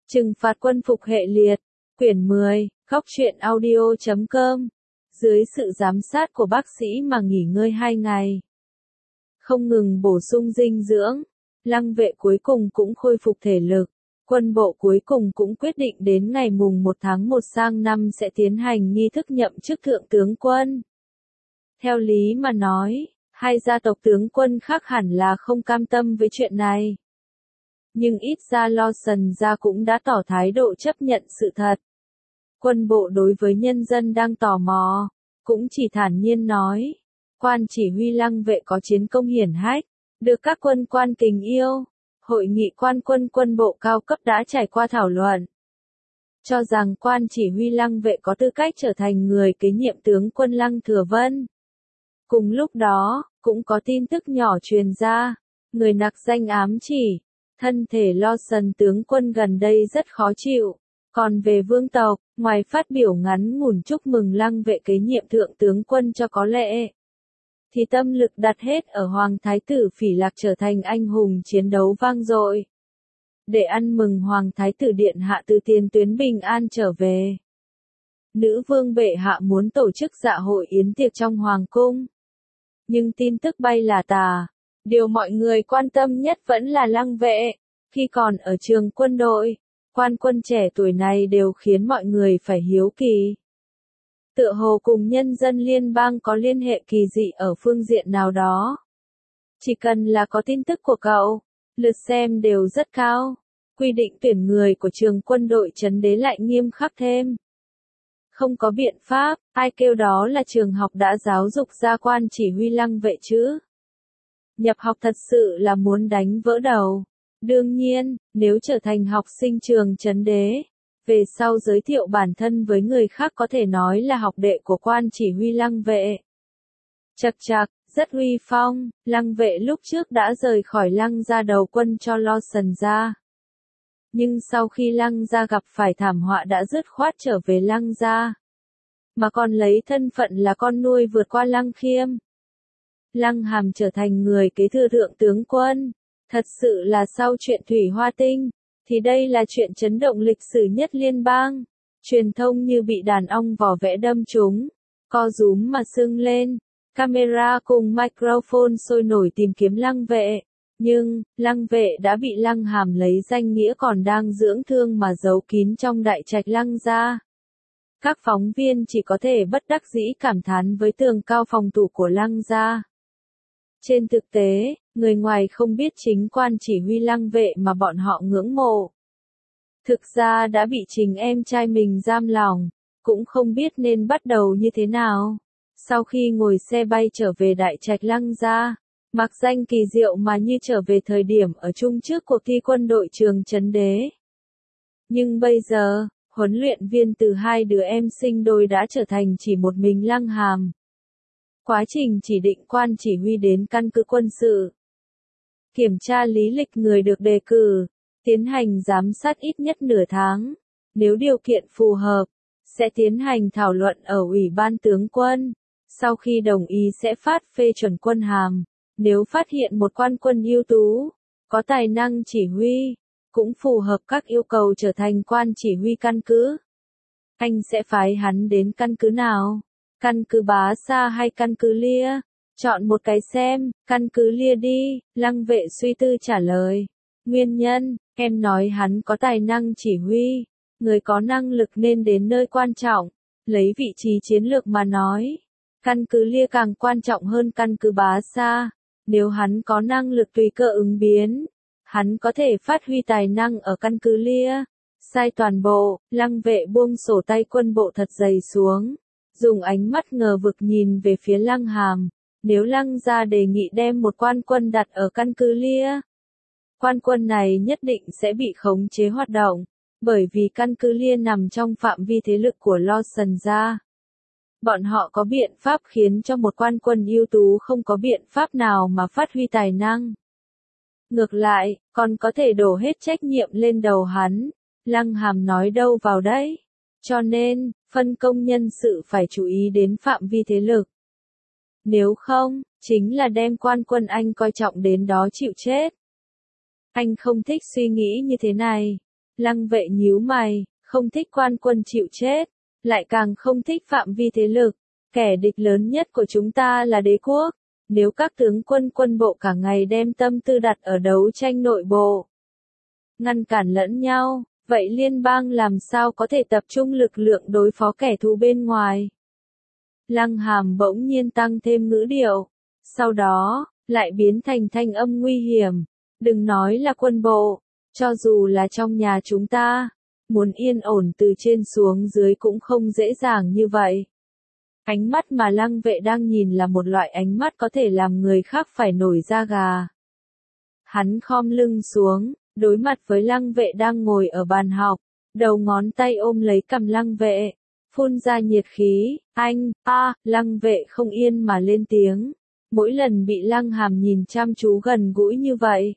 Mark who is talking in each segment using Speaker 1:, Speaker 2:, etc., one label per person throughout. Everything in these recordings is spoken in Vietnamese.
Speaker 1: Trừng phạt quân phục hệ liệt, quyển 10, Góc truyện audio.com. Dưới sự giám sát của bác sĩ mà nghỉ ngơi 2 ngày. Không ngừng bổ sung dinh dưỡng, Lăng Vệ cuối cùng cũng khôi phục thể lực. Quân bộ cuối cùng cũng quyết định đến ngày mùng 1 tháng 1 sang năm sẽ tiến hành nghi thức nhậm chức thượng tướng quân. Theo lý mà nói, hai gia tộc tướng quân khác hẳn là không cam tâm với chuyện này. Nhưng ít ra Lawson gia cũng đã tỏ thái độ chấp nhận sự thật. Quân bộ đối với nhân dân đang tò mò, cũng chỉ thản nhiên nói, quan chỉ huy Lăng Vệ có chiến công hiển hách, được các quân quan kính yêu. Hội nghị quan quân quân bộ cao cấp đã trải qua thảo luận, cho rằng quan chỉ huy Lăng Vệ có tư cách trở thành người kế nhiệm tướng quân Lăng Thừa Vân. Cùng lúc đó, cũng có tin tức nhỏ truyền ra, người nặc danh ám chỉ, thân thể Lawson tướng quân gần đây rất khó chịu. Còn về vương tộc, ngoài phát biểu ngắn ngủn chúc mừng Lăng Vệ kế nhiệm thượng tướng quân cho có lệ, thì tâm lực đặt hết ở Hoàng Thái tử Phỉ Lạc trở thành anh hùng chiến đấu vang dội. Để ăn mừng Hoàng Thái tử Điện Hạ từ tiền tuyến bình an trở về, nữ vương bệ hạ muốn tổ chức dạ hội yến tiệc trong Hoàng cung. Nhưng tin tức bay là tà, điều mọi người quan tâm nhất vẫn là Lăng Vệ. Khi còn ở trường quân đội, quan quân trẻ tuổi này đều khiến mọi người phải hiếu kỳ. Tựa hồ cùng nhân dân liên bang có liên hệ kỳ dị ở phương diện nào đó. Chỉ cần là có tin tức của cậu, lượt xem đều rất cao. Quy định tuyển người của trường quân đội trấn đế lại nghiêm khắc thêm. Không có biện pháp, ai kêu đó là trường học đã giáo dục ra quan chỉ huy Lăng Vệ chứ. Nhập học thật sự là muốn đánh vỡ đầu. Đương nhiên, nếu trở thành học sinh trường trấn đế, về sau giới thiệu bản thân với người khác có thể nói là học đệ của quan chỉ huy Lăng Vệ. Chậc chậc, rất uy phong, Lăng Vệ lúc trước đã rời khỏi Lăng gia đầu quân cho Lawson gia. Nhưng sau khi Lăng gia gặp phải thảm họa đã dứt khoát trở về Lăng gia, mà còn lấy thân phận là con nuôi vượt qua Lăng Khiêm. Lăng Hàm trở thành người kế thừa thượng tướng quân. Thật sự là sau chuyện Thủy Hoa Tinh, thì đây là chuyện chấn động lịch sử nhất liên bang. Truyền thông như bị đàn ong vò vẽ đâm trúng, co rúm mà sưng lên. Camera cùng microphone sôi nổi tìm kiếm Lăng Vệ. Nhưng, Lăng Vệ đã bị Lăng Hàm lấy danh nghĩa còn đang dưỡng thương mà giấu kín trong đại trạch Lăng gia. Các phóng viên chỉ có thể bất đắc dĩ cảm thán với tường cao phòng thủ của Lăng gia. Trên thực tế, người ngoài không biết chính quan chỉ huy Lăng Vệ mà bọn họ ngưỡng mộ. Thực ra đã bị chính em trai mình giam lòng, cũng không biết nên bắt đầu như thế nào. Sau khi ngồi xe bay trở về đại trạch Lăng gia, mặc danh kỳ diệu mà như trở về thời điểm ở chung trước cuộc thi quân đội trường trấn đế. Nhưng bây giờ, huấn luyện viên từ hai đứa em sinh đôi đã trở thành chỉ một mình Lăng Hàm. Quá trình chỉ định quan chỉ huy đến căn cứ quân sự, kiểm tra lý lịch người được đề cử, tiến hành giám sát ít nhất nửa tháng. Nếu điều kiện phù hợp, sẽ tiến hành thảo luận ở Ủy ban tướng quân. Sau khi đồng ý sẽ phát phê chuẩn quân hàm. Nếu phát hiện một quan quân ưu tú, có tài năng chỉ huy, cũng phù hợp các yêu cầu trở thành quan chỉ huy căn cứ, anh sẽ phái hắn đến căn cứ nào? Căn cứ Bá Sa hay căn cứ Lia? Chọn một cái xem, căn cứ Lia đi, Lăng Vệ suy tư trả lời. Nguyên nhân, em nói hắn có tài năng chỉ huy, người có năng lực nên đến nơi quan trọng, lấy vị trí chiến lược mà nói. Căn cứ Lia càng quan trọng hơn căn cứ Bá Sa, nếu hắn có năng lực tùy cơ ứng biến, hắn có thể phát huy tài năng ở căn cứ Lia. Sai toàn bộ, Lăng Vệ buông sổ tay quân bộ thật dày xuống. Dùng ánh mắt ngờ vực nhìn về phía Lăng Hàm, nếu Lăng gia đề nghị đem một quan quân đặt ở căn cứ Lia, quan quân này nhất định sẽ bị khống chế hoạt động, bởi vì căn cứ Lia nằm trong phạm vi thế lực của Lawson gia. Bọn họ có biện pháp khiến cho một quan quân ưu tú không có biện pháp nào mà phát huy tài năng. Ngược lại, còn có thể đổ hết trách nhiệm lên đầu hắn. Lăng Hàm nói đâu vào đấy. Cho nên, phân công nhân sự phải chú ý đến phạm vi thế lực. Nếu không, chính là đem quan quân anh coi trọng đến đó chịu chết. Anh không thích suy nghĩ như thế này. Lăng vệ nhíu mày, không thích quan quân chịu chết, lại càng không thích phạm vi thế lực. Kẻ địch lớn nhất của chúng ta là đế quốc. Nếu các tướng quân quân bộ cả ngày đem tâm tư đặt ở đấu tranh nội bộ, ngăn cản lẫn nhau, vậy liên bang làm sao có thể tập trung lực lượng đối phó kẻ thù bên ngoài? Lăng Hàm bỗng nhiên tăng thêm ngữ điệu, sau đó, lại biến thành thanh âm nguy hiểm. Đừng nói là quân bộ, cho dù là trong nhà chúng ta, muốn yên ổn từ trên xuống dưới cũng không dễ dàng như vậy. Ánh mắt mà Lăng Vệ đang nhìn là một loại ánh mắt có thể làm người khác phải nổi da gà. Hắn khom lưng xuống, đối mặt với Lăng Vệ đang ngồi ở bàn học, đầu ngón tay ôm lấy cằm Lăng Vệ, phun ra nhiệt khí. Anh, Lăng Vệ không yên mà lên tiếng. Mỗi lần bị Lăng Hàm nhìn chăm chú gần gũi như vậy,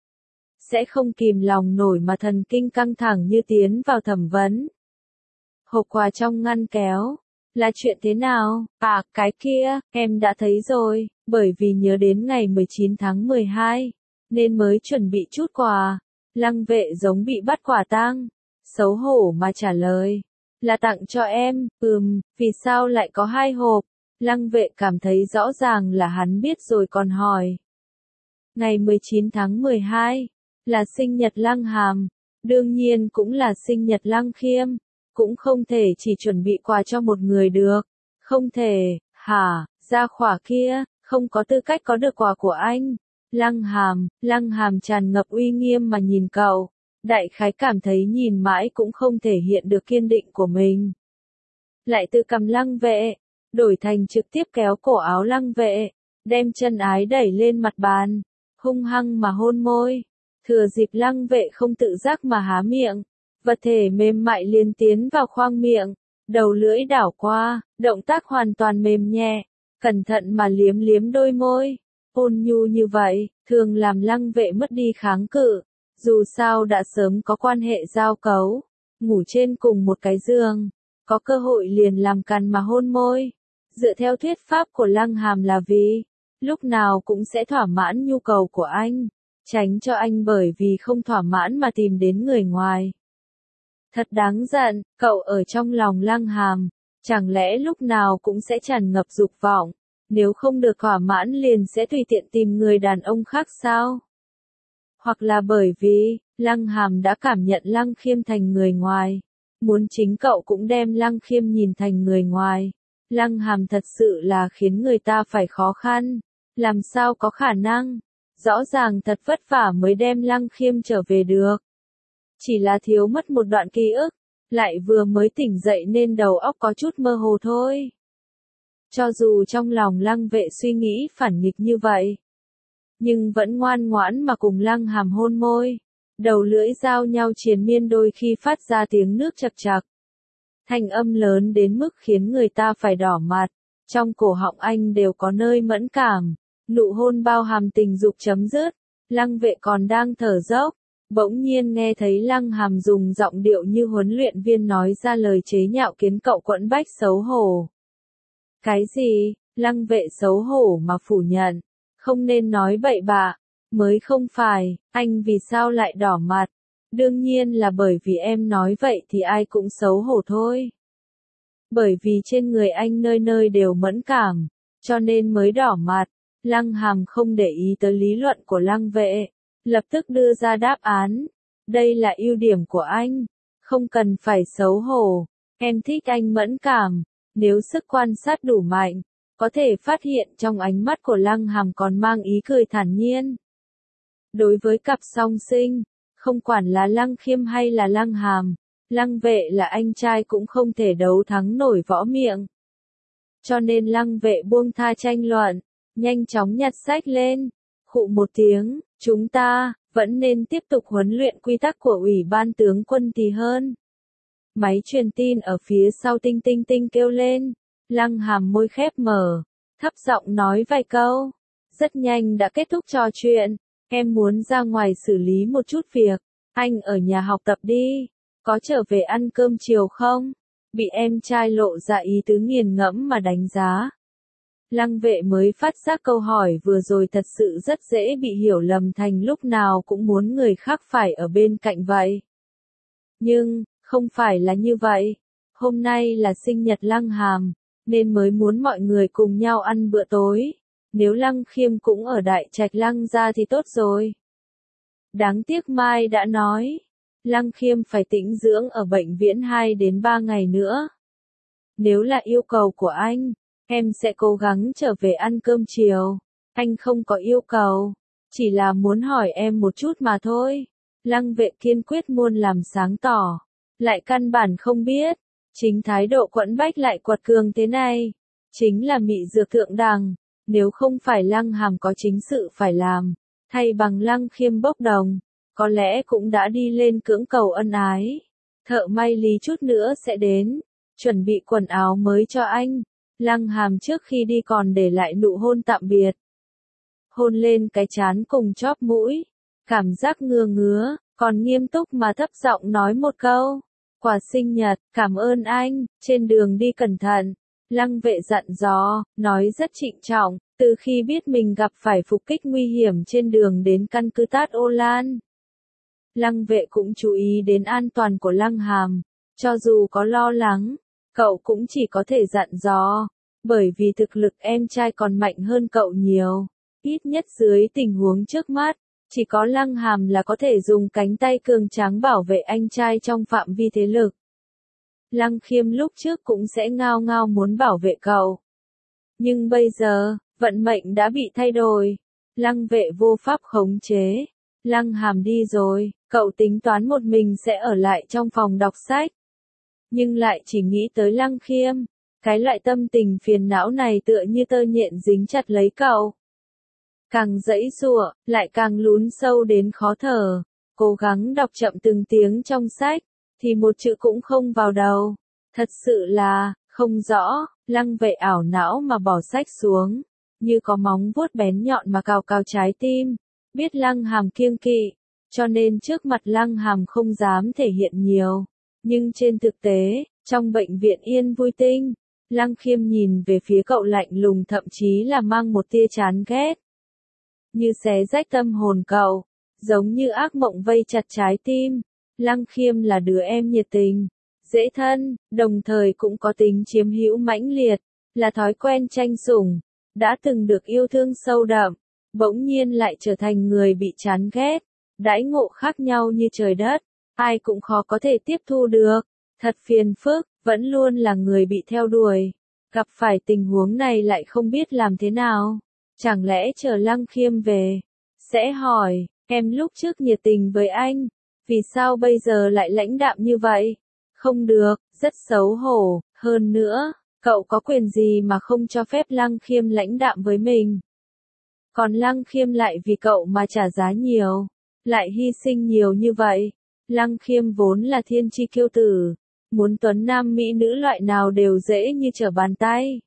Speaker 1: sẽ không kìm lòng nổi mà thần kinh căng thẳng như tiến vào thẩm vấn. Hộp quà trong ngăn kéo, là chuyện thế nào? Cái kia, em đã thấy rồi, bởi vì nhớ đến ngày 19 tháng 12, nên mới chuẩn bị chút quà. Lăng Vệ giống bị bắt quả tang, xấu hổ mà trả lời, là tặng cho em. Vì sao lại có 2 hộp? Lăng Vệ cảm thấy rõ ràng là hắn biết rồi còn hỏi. Ngày 19 tháng 12, là sinh nhật Lăng Hàm, đương nhiên cũng là sinh nhật Lăng Khiêm, cũng không thể chỉ chuẩn bị quà cho một người được. Không thể, hả, gia khỏa kia, không có tư cách có được quà của anh. Lăng Hàm tràn ngập uy nghiêm mà nhìn cậu, đại khái cảm thấy nhìn mãi cũng không thể hiện được kiên định của mình. Lại từ cầm Lăng Vệ, đổi thành trực tiếp kéo cổ áo Lăng Vệ, đem chân ái đẩy lên mặt bàn, hung hăng mà hôn môi. Thừa dịp Lăng Vệ không tự giác mà há miệng, vật thể mềm mại liền tiến vào khoang miệng, đầu lưỡi đảo qua, động tác hoàn toàn mềm nhẹ, cẩn thận mà liếm liếm đôi môi. Ôn nhu như vậy, thường làm Lăng Vệ mất đi kháng cự, dù sao đã sớm có quan hệ giao cấu, ngủ trên cùng một cái giường, có cơ hội liền làm cằn mà hôn môi. Dựa theo thuyết pháp của Lăng Hàm là vì, lúc nào cũng sẽ thỏa mãn nhu cầu của anh, tránh cho anh bởi vì không thỏa mãn mà tìm đến người ngoài. Thật đáng giận, cậu ở trong lòng Lăng Hàm, chẳng lẽ lúc nào cũng sẽ tràn ngập dục vọng, nếu không được thỏa mãn liền sẽ tùy tiện tìm người đàn ông khác sao? Hoặc là bởi vì, Lăng Hàm đã cảm nhận Lăng Khiêm thành người ngoài, muốn chính cậu cũng đem Lăng Khiêm nhìn thành người ngoài. Lăng Hàm thật sự là khiến người ta phải khó khăn, làm sao có khả năng, rõ ràng thật vất vả mới đem Lăng Khiêm trở về được. Chỉ là thiếu mất một đoạn ký ức, lại vừa mới tỉnh dậy nên đầu óc có chút mơ hồ thôi. Cho dù trong lòng Lăng Vệ suy nghĩ phản nghịch như vậy, nhưng vẫn ngoan ngoãn mà cùng Lăng Hàm hôn môi, đầu lưỡi giao nhau triền miên đôi khi phát ra tiếng nước chậc chậc. Thanh âm lớn đến mức khiến người ta phải đỏ mặt, trong cổ họng anh đều có nơi mẫn cảm, nụ hôn bao hàm tình dục chấm dứt, Lăng Vệ còn đang thở dốc, bỗng nhiên nghe thấy Lăng Hàm dùng giọng điệu như huấn luyện viên nói ra lời chế nhạo khiến cậu quẫn bách xấu hổ. Cái gì? Lăng Vệ xấu hổ mà phủ nhận, không nên nói bậy bạ, mới không phải, anh vì sao lại đỏ mặt? Đương nhiên là bởi vì em nói vậy thì ai cũng xấu hổ thôi. Bởi vì trên người anh nơi nơi đều mẫn cảm, cho nên mới đỏ mặt. Lăng Hàm không để ý tới lý luận của Lăng Vệ, lập tức đưa ra đáp án. Đây là ưu điểm của anh, không cần phải xấu hổ. Em thích anh mẫn cảm, nếu sức quan sát đủ mạnh, có thể phát hiện trong ánh mắt của Lăng Hàm còn mang ý cười thản nhiên. Đối với cặp song sinh, không quản là Lăng Khiêm hay là Lăng Hàm, Lăng Vệ là anh trai cũng không thể đấu thắng nổi võ miệng. Cho nên Lăng Vệ buông tha tranh luận, nhanh chóng nhặt sách lên, khụ một tiếng, chúng ta vẫn nên tiếp tục huấn luyện quy tắc của Ủy ban tướng quân thì hơn. Máy truyền tin ở phía sau tinh tinh tinh kêu lên, Lăng Hàm môi khép mở, thấp giọng nói vài câu. Rất nhanh đã kết thúc trò chuyện, em muốn ra ngoài xử lý một chút việc, anh ở nhà học tập đi, có trở về ăn cơm chiều không? Bị em trai lộ ra ý tứ nghiền ngẫm mà đánh giá. Lăng Vệ mới phát giác câu hỏi vừa rồi thật sự rất dễ bị hiểu lầm thành lúc nào cũng muốn người khác phải ở bên cạnh vậy. Nhưng, không phải là như vậy. Hôm nay là sinh nhật Lăng Hàm, nên mới muốn mọi người cùng nhau ăn bữa tối. Nếu Lăng Khiêm cũng ở Đại Trạch Lăng gia thì tốt rồi. Đáng tiếc Mai đã nói, Lăng Khiêm phải tĩnh dưỡng ở bệnh viện 2 đến 3 ngày nữa. Nếu là yêu cầu của anh, em sẽ cố gắng trở về ăn cơm chiều. Anh không có yêu cầu, chỉ là muốn hỏi em một chút mà thôi. Lăng Vệ kiên quyết muôn làm sáng tỏ, lại căn bản không biết, chính thái độ quẫn bách lại quật cường thế này, chính là mị dược thượng đẳng. Nếu không phải Lăng Hàm có chính sự phải làm, thay bằng Lăng Khiêm bốc đồng, có lẽ cũng đã đi lên cưỡng cầu ân ái. Thợ may Lý chút nữa sẽ đến, chuẩn bị quần áo mới cho anh. Lăng Hàm trước khi đi còn để lại nụ hôn tạm biệt. Hôn lên cái trán cùng chóp mũi, cảm giác ngứa ngứa, còn nghiêm túc mà thấp giọng nói một câu. Quà sinh nhật, cảm ơn anh, trên đường đi cẩn thận. Lăng Vệ dặn dò, nói rất trịnh trọng, từ khi biết mình gặp phải phục kích nguy hiểm trên đường đến căn cứ Tát Ô Lan. Lăng Vệ cũng chú ý đến an toàn của Lăng Hàm, cho dù có lo lắng, cậu cũng chỉ có thể dặn dò, bởi vì thực lực em trai còn mạnh hơn cậu nhiều, ít nhất dưới tình huống trước mắt, chỉ có Lăng Hàm là có thể dùng cánh tay cường tráng bảo vệ anh trai trong phạm vi thế lực. Lăng Khiêm lúc trước cũng sẽ ngao ngao muốn bảo vệ cậu. Nhưng bây giờ, vận mệnh đã bị thay đổi. Lăng Vệ vô pháp khống chế. Lăng Hàm đi rồi, cậu tính toán một mình sẽ ở lại trong phòng đọc sách. Nhưng lại chỉ nghĩ tới Lăng Khiêm. Cái loại tâm tình phiền não này tựa như tơ nhện dính chặt lấy cậu. Càng giãy giụa, lại càng lún sâu đến khó thở. Cố gắng đọc chậm từng tiếng trong sách, thì một chữ cũng không vào đầu. Thật sự là, không rõ. Lăng Vệ ảo não mà bỏ sách xuống, như có móng vuốt bén nhọn mà cào cào trái tim. Biết Lăng Hàm kiêng kỵ, cho nên trước mặt Lăng Hàm không dám thể hiện nhiều. Nhưng trên thực tế, trong bệnh viện Yên Vui Tinh, Lăng Khiêm nhìn về phía cậu lạnh lùng, thậm chí là mang một tia chán ghét. Như xé rách tâm hồn cậu, giống như ác mộng vây chặt trái tim. Lăng Khiêm là đứa em nhiệt tình, dễ thân, đồng thời cũng có tính chiếm hữu mãnh liệt, là thói quen tranh sủng, đã từng được yêu thương sâu đậm, bỗng nhiên lại trở thành người bị chán ghét. Đãi ngộ khác nhau như trời đất, ai cũng khó có thể tiếp thu được. Thật phiền phức, vẫn luôn là người bị theo đuổi. Gặp phải tình huống này lại không biết làm thế nào. Chẳng lẽ chờ Lăng Khiêm về, sẽ hỏi, em lúc trước nhiệt tình với anh, vì sao bây giờ lại lãnh đạm như vậy? Không được, rất xấu hổ, hơn nữa, cậu có quyền gì mà không cho phép Lăng Khiêm lãnh đạm với mình? Còn Lăng Khiêm lại vì cậu mà trả giá nhiều, lại hy sinh nhiều như vậy. Lăng Khiêm vốn là thiên chi kiêu tử, muốn tuấn nam mỹ nữ loại nào đều dễ như trở bàn tay.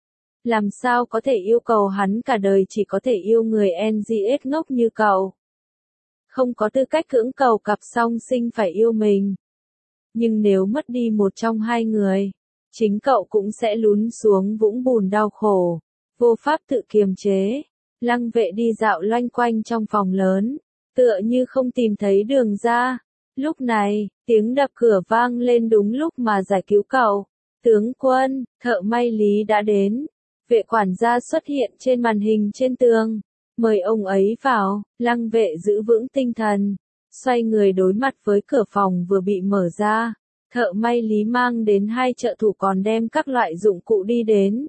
Speaker 1: Làm sao có thể yêu cầu hắn cả đời chỉ có thể yêu người NGS ngốc như cậu? Không có tư cách cưỡng cầu cặp song sinh phải yêu mình. Nhưng nếu mất đi một trong hai người, chính cậu cũng sẽ lún xuống vũng bùn đau khổ, vô pháp tự kiềm chế. Lăng Vệ đi dạo loanh quanh trong phòng lớn, tựa như không tìm thấy đường ra. Lúc này, tiếng đập cửa vang lên đúng lúc mà giải cứu cậu. Tướng quân, thợ may Lý đã đến. Vệ quản gia xuất hiện trên màn hình trên tường. Mời ông ấy vào. Lăng Vệ giữ vững tinh thần, xoay người đối mặt với cửa phòng vừa bị mở ra. Thợ may Lý mang đến 2 trợ thủ còn đem các loại dụng cụ đi đến.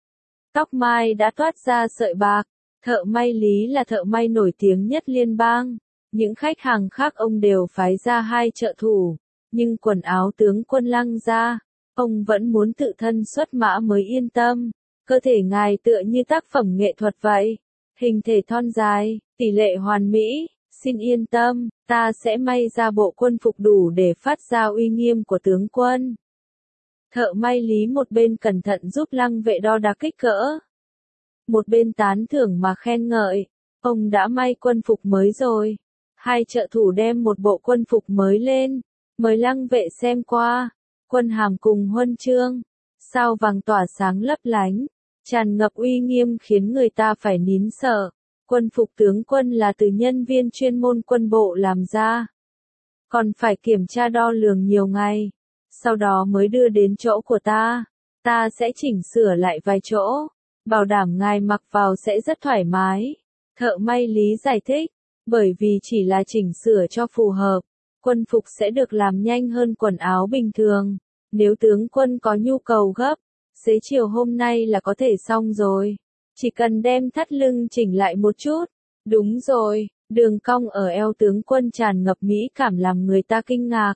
Speaker 1: Tóc mai đã toát ra sợi bạc. Thợ may Lý là thợ may nổi tiếng nhất liên bang. Những khách hàng khác ông đều phái ra 2 trợ thủ. Nhưng quần áo tướng quân Lăng gia, ông vẫn muốn tự thân xuất mã mới yên tâm. Cơ thể ngài tựa như tác phẩm nghệ thuật vậy. Hình thể thon dài, tỷ lệ hoàn mỹ. Xin yên tâm, ta sẽ may ra bộ quân phục đủ để phát ra uy nghiêm của tướng quân. Thợ may Lý một bên cẩn thận giúp Lăng Vệ đo đạc kích cỡ, một bên tán thưởng mà khen ngợi. Ông đã may quân phục mới rồi. 2 trợ thủ đem một bộ quân phục mới lên, mời Lăng Vệ xem qua. Quân hàm cùng huân chương, sao vàng tỏa sáng lấp lánh, tràn ngập uy nghiêm khiến người ta phải nín sợ. Quân phục tướng quân là từ nhân viên chuyên môn quân bộ làm ra. còn phải kiểm tra đo lường nhiều ngày, sau đó mới đưa đến chỗ của ta. Ta sẽ chỉnh sửa lại vài chỗ, bảo đảm ngài mặc vào sẽ rất thoải mái. Thợ may Lý giải thích, bởi vì chỉ là chỉnh sửa cho phù hợp, quân phục sẽ được làm nhanh hơn quần áo bình thường. Nếu tướng quân có nhu cầu gấp, xế chiều hôm nay là có thể xong rồi. Chỉ cần đem thắt lưng chỉnh lại một chút. Đúng rồi, đường cong ở eo tướng quân tràn ngập mỹ cảm làm người ta kinh ngạc.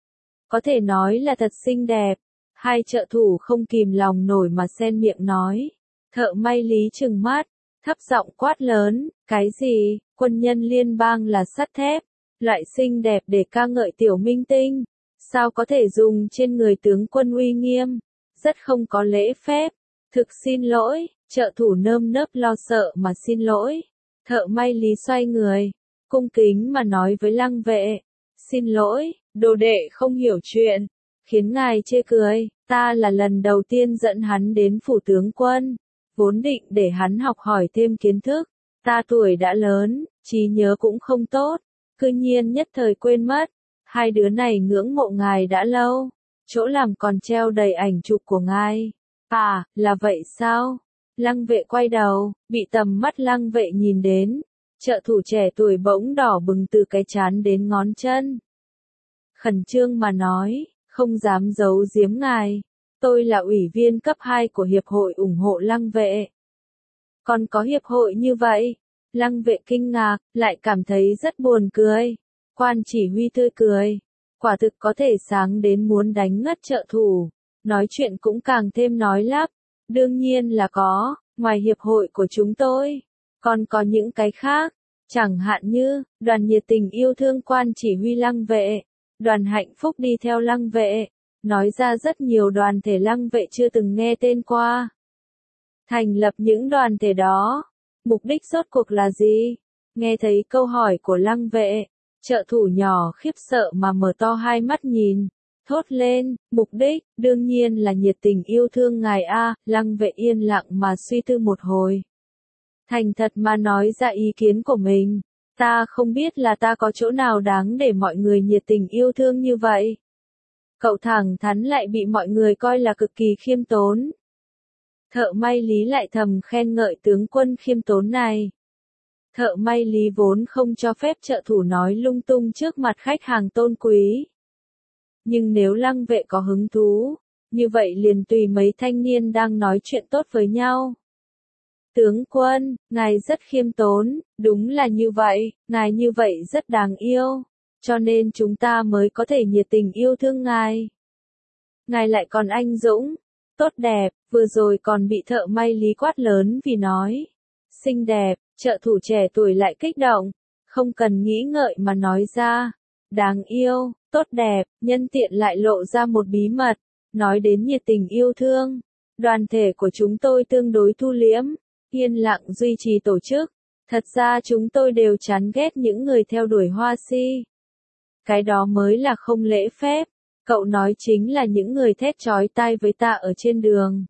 Speaker 1: Có thể nói là thật xinh đẹp. Hai trợ thủ không kìm lòng nổi mà xen miệng nói. Thợ may Lý trừng mắt, thấp giọng quát lớn, cái gì, quân nhân liên bang là sắt thép, loại xinh đẹp để ca ngợi tiểu minh tinh, sao có thể dùng trên người tướng quân uy nghiêm, rất không có lễ phép, thực xin lỗi, trợ thủ nơm nớp lo sợ mà xin lỗi. Thợ may Lý xoay người, cung kính mà nói với Lăng Vệ, xin lỗi, đồ đệ không hiểu chuyện, khiến ngài chê cười, ta là lần đầu tiên dẫn hắn đến phủ tướng quân, vốn định để hắn học hỏi thêm kiến thức, ta tuổi đã lớn, trí nhớ cũng không tốt, cư nhiên nhất thời quên mất, hai đứa này ngưỡng mộ ngài đã lâu, chỗ làm còn treo đầy ảnh chụp của ngài. À, là vậy sao? Lăng Vệ quay đầu, bị tầm mắt Lăng Vệ nhìn đến, trợ thủ trẻ tuổi bỗng đỏ bừng từ cái trán đến ngón chân. Khẩn trương mà nói, không dám giấu giếm ngài, tôi là ủy viên cấp 2 của Hiệp hội ủng hộ Lăng Vệ. Còn có hiệp hội như vậy? Lăng Vệ kinh ngạc, lại cảm thấy rất buồn cười. Quan chỉ huy tươi cười, quả thực có thể sáng đến muốn đánh ngất trợ thủ, nói chuyện cũng càng thêm nói lắp. Đương nhiên là có, ngoài hiệp hội của chúng tôi, còn có những cái khác, chẳng hạn như, đoàn nhiệt tình yêu thương quan chỉ huy Lăng Vệ, đoàn hạnh phúc đi theo Lăng Vệ, nói ra rất nhiều đoàn thể Lăng Vệ chưa từng nghe tên qua. Thành lập những đoàn thể đó, mục đích rốt cuộc là gì? Nghe thấy câu hỏi của Lăng Vệ, trợ thủ nhỏ khiếp sợ mà mở to hai mắt nhìn. Thốt lên, mục đích, đương nhiên là nhiệt tình yêu thương ngài a. Lăng Vệ yên lặng mà suy tư một hồi. Thành thật mà nói ra ý kiến của mình, ta không biết là ta có chỗ nào đáng để mọi người nhiệt tình yêu thương như vậy. Cậu thẳng thắn lại bị mọi người coi là cực kỳ khiêm tốn. Thợ may Lý lại thầm khen ngợi tướng quân khiêm tốn này. Thợ may Lý vốn không cho phép trợ thủ nói lung tung trước mặt khách hàng tôn quý. Nhưng nếu Lăng Vệ có hứng thú, như vậy liền tùy mấy thanh niên đang nói chuyện tốt với nhau. Tướng quân, ngài rất khiêm tốn, đúng là như vậy, ngài như vậy rất đáng yêu, cho nên chúng ta mới có thể nhiệt tình yêu thương ngài. Ngài lại còn anh dũng, tốt đẹp, vừa rồi còn bị thợ may Lý quát lớn vì nói. Xinh đẹp, trợ thủ trẻ tuổi lại kích động, không cần nghĩ ngợi mà nói ra. Đáng yêu, tốt đẹp, nhân tiện lại lộ ra một bí mật, nói đến nhiệt tình yêu thương. Đoàn thể của chúng tôi tương đối thu liễm, yên lặng duy trì tổ chức. Thật ra chúng tôi đều chán ghét những người theo đuổi hoa si. Cái đó mới là không lễ phép. Cậu nói chính là những người thét chói tai với ta ở trên đường.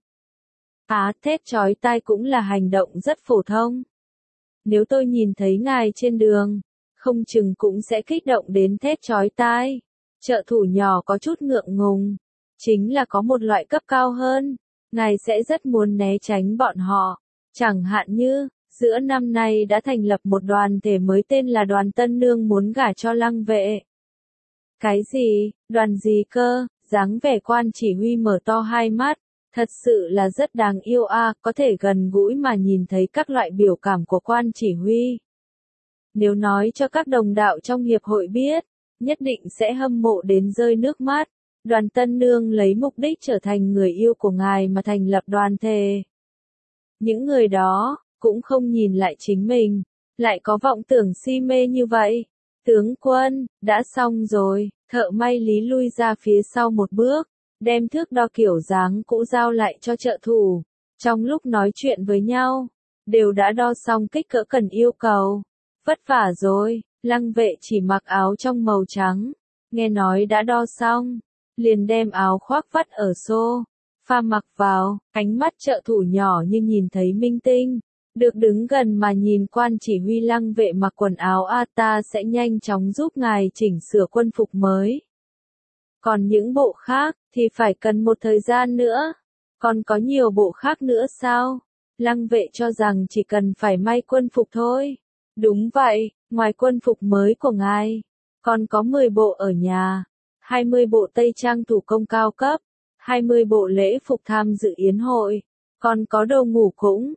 Speaker 1: Thét chói tai cũng là hành động rất phổ thông. Nếu tôi nhìn thấy ngài trên đường, không chừng cũng sẽ kích động đến thét chói tai. Trợ thủ nhỏ có chút ngượng ngùng. Chính là có một loại cấp cao hơn. Ngài sẽ rất muốn né tránh bọn họ. Chẳng hạn như, giữa năm nay đã thành lập một đoàn thể mới tên là đoàn Tân Nương muốn gả cho Lăng Vệ. Cái gì, đoàn gì cơ? Dáng vẻ quan chỉ huy mở to hai mắt. Thật sự là rất đáng yêu có thể gần gũi mà nhìn thấy các loại biểu cảm của quan chỉ huy. Nếu nói cho các đồng đạo trong hiệp hội biết, nhất định sẽ hâm mộ đến rơi nước mắt. Đoàn Tân Nương lấy mục đích trở thành người yêu của ngài mà thành lập đoàn thể. Những người đó, cũng không nhìn lại chính mình, lại có vọng tưởng si mê như vậy. Tướng quân, đã xong rồi, thợ may Lý lui ra phía sau một bước, đem thước đo kiểu dáng cũ giao lại cho trợ thủ. Trong lúc nói chuyện với nhau, đều đã đo xong kích cỡ cần yêu cầu. Vất vả rồi, Lăng Vệ chỉ mặc áo trong màu trắng, nghe nói đã đo xong, liền đem áo khoác vắt ở xô, pha mặc vào, ánh mắt trợ thủ nhỏ như nhìn thấy minh tinh, Được đứng gần mà nhìn quan chỉ huy Lăng Vệ mặc quần áo ta sẽ nhanh chóng giúp ngài chỉnh sửa quân phục mới. Còn những bộ khác, thì phải cần một thời gian nữa. Còn có nhiều bộ khác nữa sao? Lăng Vệ cho rằng chỉ cần phải may quân phục thôi. Đúng vậy, ngoài quân phục mới của ngài, còn có 10 bộ ở nhà, 20 bộ tây trang thủ công cao cấp, 20 bộ lễ phục tham dự yến hội, còn có đồ ngủ cũng.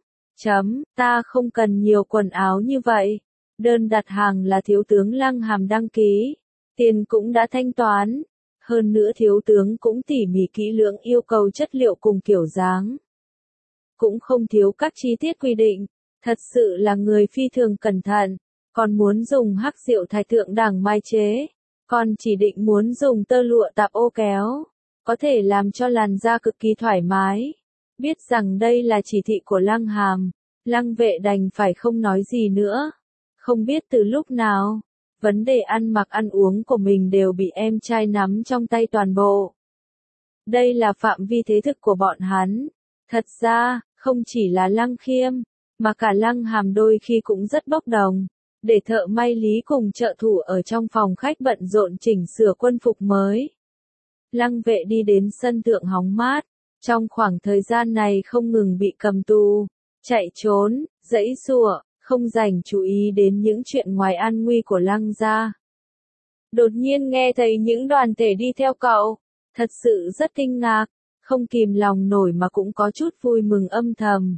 Speaker 1: Ta không cần nhiều quần áo như vậy. Đơn đặt hàng là thiếu tướng Lăng Hàm đăng ký. Tiền cũng đã thanh toán. Hơn nữa thiếu tướng cũng tỉ mỉ kỹ lưỡng yêu cầu chất liệu cùng kiểu dáng. Cũng không thiếu các chi tiết quy định. Thật sự là người phi thường cẩn thận. Còn muốn dùng hắc diệu thái thượng đẳng mai chế. Còn chỉ định muốn dùng tơ lụa tạp ô kéo. Có thể làm cho làn da cực kỳ thoải mái. Biết rằng đây là chỉ thị của Lăng Hàm, Lăng Vệ đành phải không nói gì nữa. Không biết từ lúc nào, vấn đề ăn mặc ăn uống của mình đều bị em trai nắm trong tay toàn bộ. Đây là phạm vi thế thực của bọn hắn. Thật ra, không chỉ là Lăng Khiêm, mà cả Lăng Hàm đôi khi cũng rất bốc đồng. Để thợ may Lý cùng trợ thủ ở trong phòng khách bận rộn chỉnh sửa quân phục mới. Lăng Vệ đi đến sân thượng hóng mát. Trong khoảng thời gian này không ngừng bị cầm tù, chạy trốn, giãy giụa, không dành chú ý đến những chuyện ngoài an nguy của Lăng gia. Đột nhiên nghe thấy những đoàn thể đi theo cậu, thật sự rất kinh ngạc, không kìm lòng nổi mà cũng có chút vui mừng âm thầm.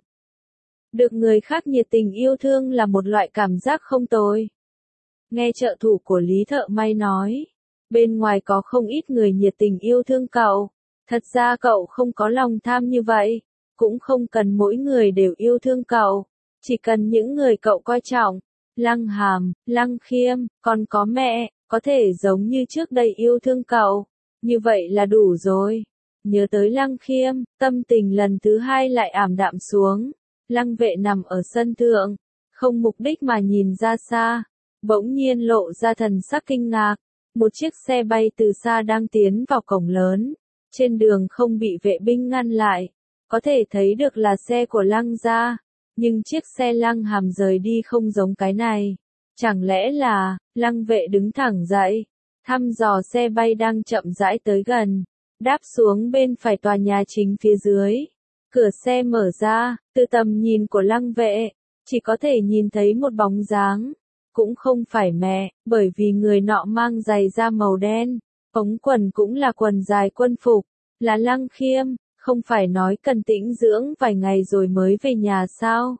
Speaker 1: Được người khác nhiệt tình yêu thương là một loại cảm giác không tồi. Nghe trợ thủ của Lý thợ may nói, bên ngoài có không ít người nhiệt tình yêu thương cậu. Thật ra cậu không có lòng tham như vậy, cũng không cần mỗi người đều yêu thương cậu, chỉ cần những người cậu coi trọng, Lăng Hàm, Lăng Khiêm, còn có mẹ, có thể giống như trước đây yêu thương cậu, như vậy là đủ rồi. Nhớ tới Lăng Khiêm, tâm tình lần thứ hai lại ảm đạm xuống. Lăng Vệ nằm ở sân thượng, không mục đích mà nhìn ra xa, bỗng nhiên lộ ra thần sắc kinh ngạc. Một chiếc xe bay từ xa đang tiến vào cổng lớn. Trên đường không bị vệ binh ngăn lại, có thể thấy được là xe của Lăng gia, nhưng chiếc xe Lăng Hàm rời đi không giống cái này. Chẳng lẽ là, Lăng Vệ đứng thẳng dậy, thăm dò xe bay đang chậm rãi tới gần, đáp xuống bên phải tòa nhà chính phía dưới. Cửa xe mở ra, từ tầm nhìn của Lăng Vệ, chỉ có thể nhìn thấy một bóng dáng, cũng không phải mẹ, bởi vì người nọ mang giày da màu đen. Ống quần cũng là quần dài quân phục, là Lăng Khiêm, không phải nói cần tĩnh dưỡng vài ngày rồi mới về nhà sao?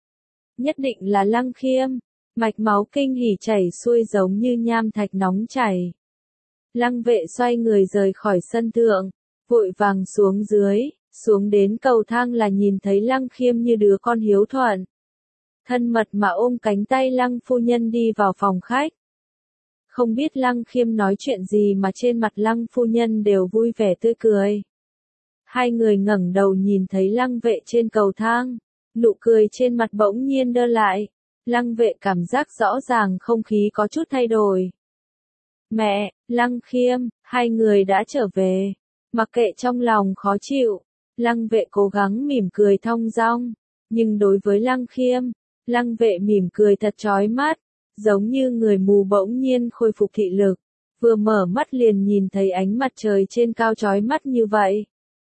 Speaker 1: Nhất định là Lăng Khiêm, mạch máu kinh hỉ chảy xuôi giống như nham thạch nóng chảy. Lăng Vệ xoay người rời khỏi sân thượng, vội vàng xuống dưới, xuống đến cầu thang là nhìn thấy Lăng Khiêm như đứa con hiếu thuận. Thân mật mà ôm cánh tay Lăng phu nhân đi vào phòng khách. Không biết Lăng Khiêm nói chuyện gì mà trên mặt Lăng phu nhân đều vui vẻ tươi cười. Hai người ngẩng đầu nhìn thấy Lăng Vệ trên cầu thang, nụ cười trên mặt bỗng nhiên đơ lại. Lăng Vệ cảm giác rõ ràng không khí có chút thay đổi. Mẹ, Lăng Khiêm, hai người đã trở về. Mặc kệ trong lòng khó chịu, Lăng Vệ cố gắng mỉm cười thong dong, nhưng đối với Lăng Khiêm, Lăng Vệ mỉm cười thật chói mắt. Giống như người mù bỗng nhiên khôi phục thị lực, vừa mở mắt liền nhìn thấy ánh mặt trời trên cao chói mắt như vậy.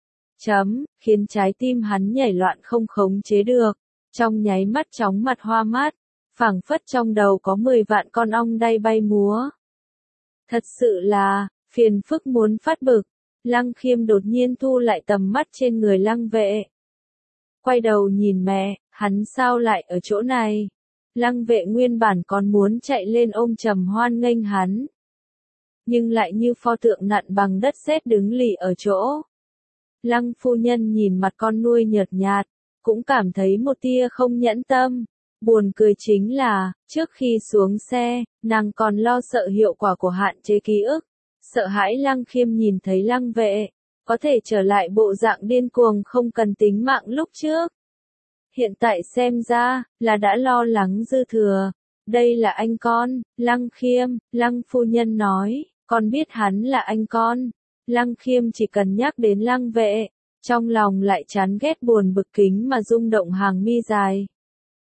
Speaker 1: Khiến trái tim hắn nhảy loạn không khống chế được, trong nháy mắt chóng mặt hoa mát, phảng phất trong đầu có 10 vạn con ong đay bay múa. Thật sự là, phiền phức muốn phát bực. Lăng Khiêm đột nhiên thu lại tầm mắt trên người Lăng Vệ. Quay đầu nhìn mẹ, hắn sao lại ở chỗ này? Lăng Vệ nguyên bản còn muốn chạy lên ôm trầm hoan nghênh hắn, nhưng lại như pho tượng nặn bằng đất sét đứng lì ở chỗ. Lăng phu nhân nhìn mặt con nuôi nhợt nhạt, cũng cảm thấy một tia không nhẫn tâm. Buồn cười chính là, trước khi xuống xe, nàng còn lo sợ hiệu quả của hạn chế ký ức, sợ hãi Lăng Khiêm nhìn thấy Lăng Vệ, có thể trở lại bộ dạng điên cuồng không cần tính mạng lúc trước. Hiện tại xem ra, là đã lo lắng dư thừa. Đây là anh con, Lăng Khiêm, Lăng phu nhân nói, con biết hắn là anh con. Lăng Khiêm chỉ cần nhắc đến Lăng Vệ, trong lòng lại chán ghét buồn bực kính mà rung động hàng mi dài.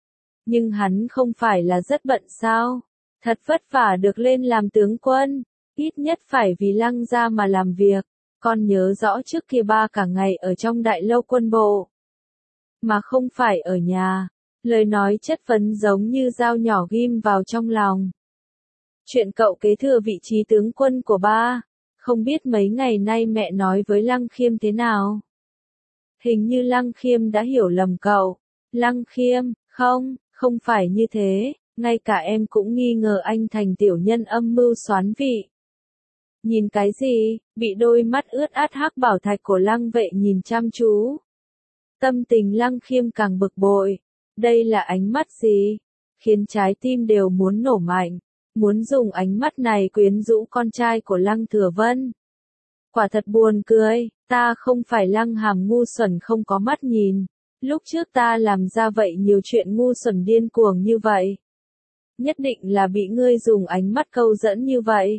Speaker 1: Nhưng hắn không phải là rất bận sao? Thật vất vả được lên làm tướng quân, ít nhất phải vì Lăng gia mà làm việc. Con nhớ rõ trước kia ba cả ngày ở trong đại lâu quân bộ, mà không phải ở nhà. Lời nói chất vấn giống như dao nhỏ ghim vào trong lòng. Chuyện cậu kế thừa vị trí tướng quân của ba, không biết mấy ngày nay mẹ nói với Lăng Khiêm thế nào? Hình như Lăng Khiêm đã hiểu lầm cậu. Lăng Khiêm, không phải như thế, ngay cả em cũng nghi ngờ anh thành tiểu nhân âm mưu soán vị. Nhìn cái gì? Bị đôi mắt ướt át hắc bảo thạch của Lăng Vệ nhìn chăm chú. Tâm tình Lăng Khiêm càng bực bội. Đây là ánh mắt gì? Khiến trái tim đều muốn nổ mạnh. Muốn dùng ánh mắt này quyến rũ con trai của Lăng Thừa Vân. Quả thật buồn cười, ta không phải Lăng Hàm ngu xuẩn không có mắt nhìn. Lúc trước ta làm ra vậy nhiều chuyện ngu xuẩn điên cuồng như vậy. Nhất định là bị ngươi dùng ánh mắt câu dẫn như vậy.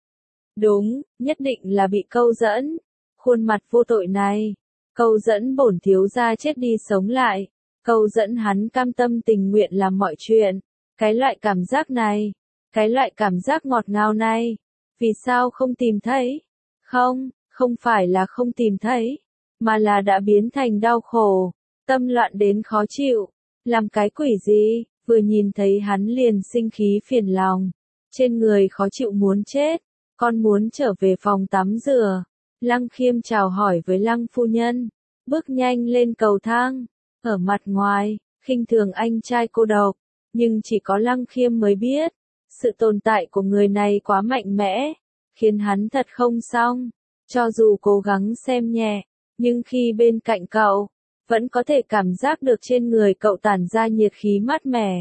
Speaker 1: Đúng, nhất định là bị câu dẫn. Khuôn mặt vô tội này. Câu dẫn bổn thiếu gia chết đi sống lại. Câu dẫn hắn cam tâm tình nguyện làm mọi chuyện. Cái loại cảm giác này. Cái loại cảm giác ngọt ngào này. Vì sao không tìm thấy? Không phải là không tìm thấy. Mà là đã biến thành đau khổ. Tâm loạn đến khó chịu. Làm cái quỷ gì? Vừa nhìn thấy hắn liền sinh khí phiền lòng. Trên người khó chịu muốn chết. Con muốn trở về phòng tắm rửa. Lăng Khiêm chào hỏi với Lăng phu nhân. Bước nhanh lên cầu thang. Ở mặt ngoài, khinh thường anh trai cô độc. Nhưng chỉ có Lăng Khiêm mới biết. Sự tồn tại của người này quá mạnh mẽ. Khiến hắn thật không xong. Cho dù cố gắng xem nhẹ. Nhưng khi bên cạnh cậu, vẫn có thể cảm giác được trên người cậu tản ra nhiệt khí mát mẻ.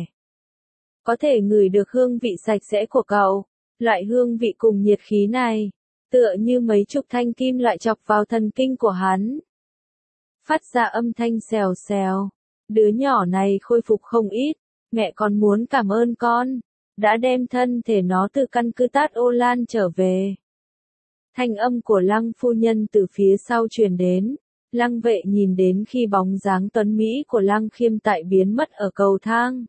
Speaker 1: Có thể ngửi được hương vị sạch sẽ của cậu. Loại hương vị cùng nhiệt khí này, tựa như mấy chục thanh kim loại chọc vào thần kinh của hắn. Phát ra âm thanh xèo xèo. Đứa nhỏ này khôi phục không ít. Mẹ còn muốn cảm ơn con. Đã đem thân thể nó từ căn cứ Tát Ô Lan trở về. Thanh âm của Lăng phu nhân từ phía sau truyền đến. Lăng Vệ nhìn đến khi bóng dáng tuấn Mỹ của Lăng Khiêm tại biến mất ở cầu thang.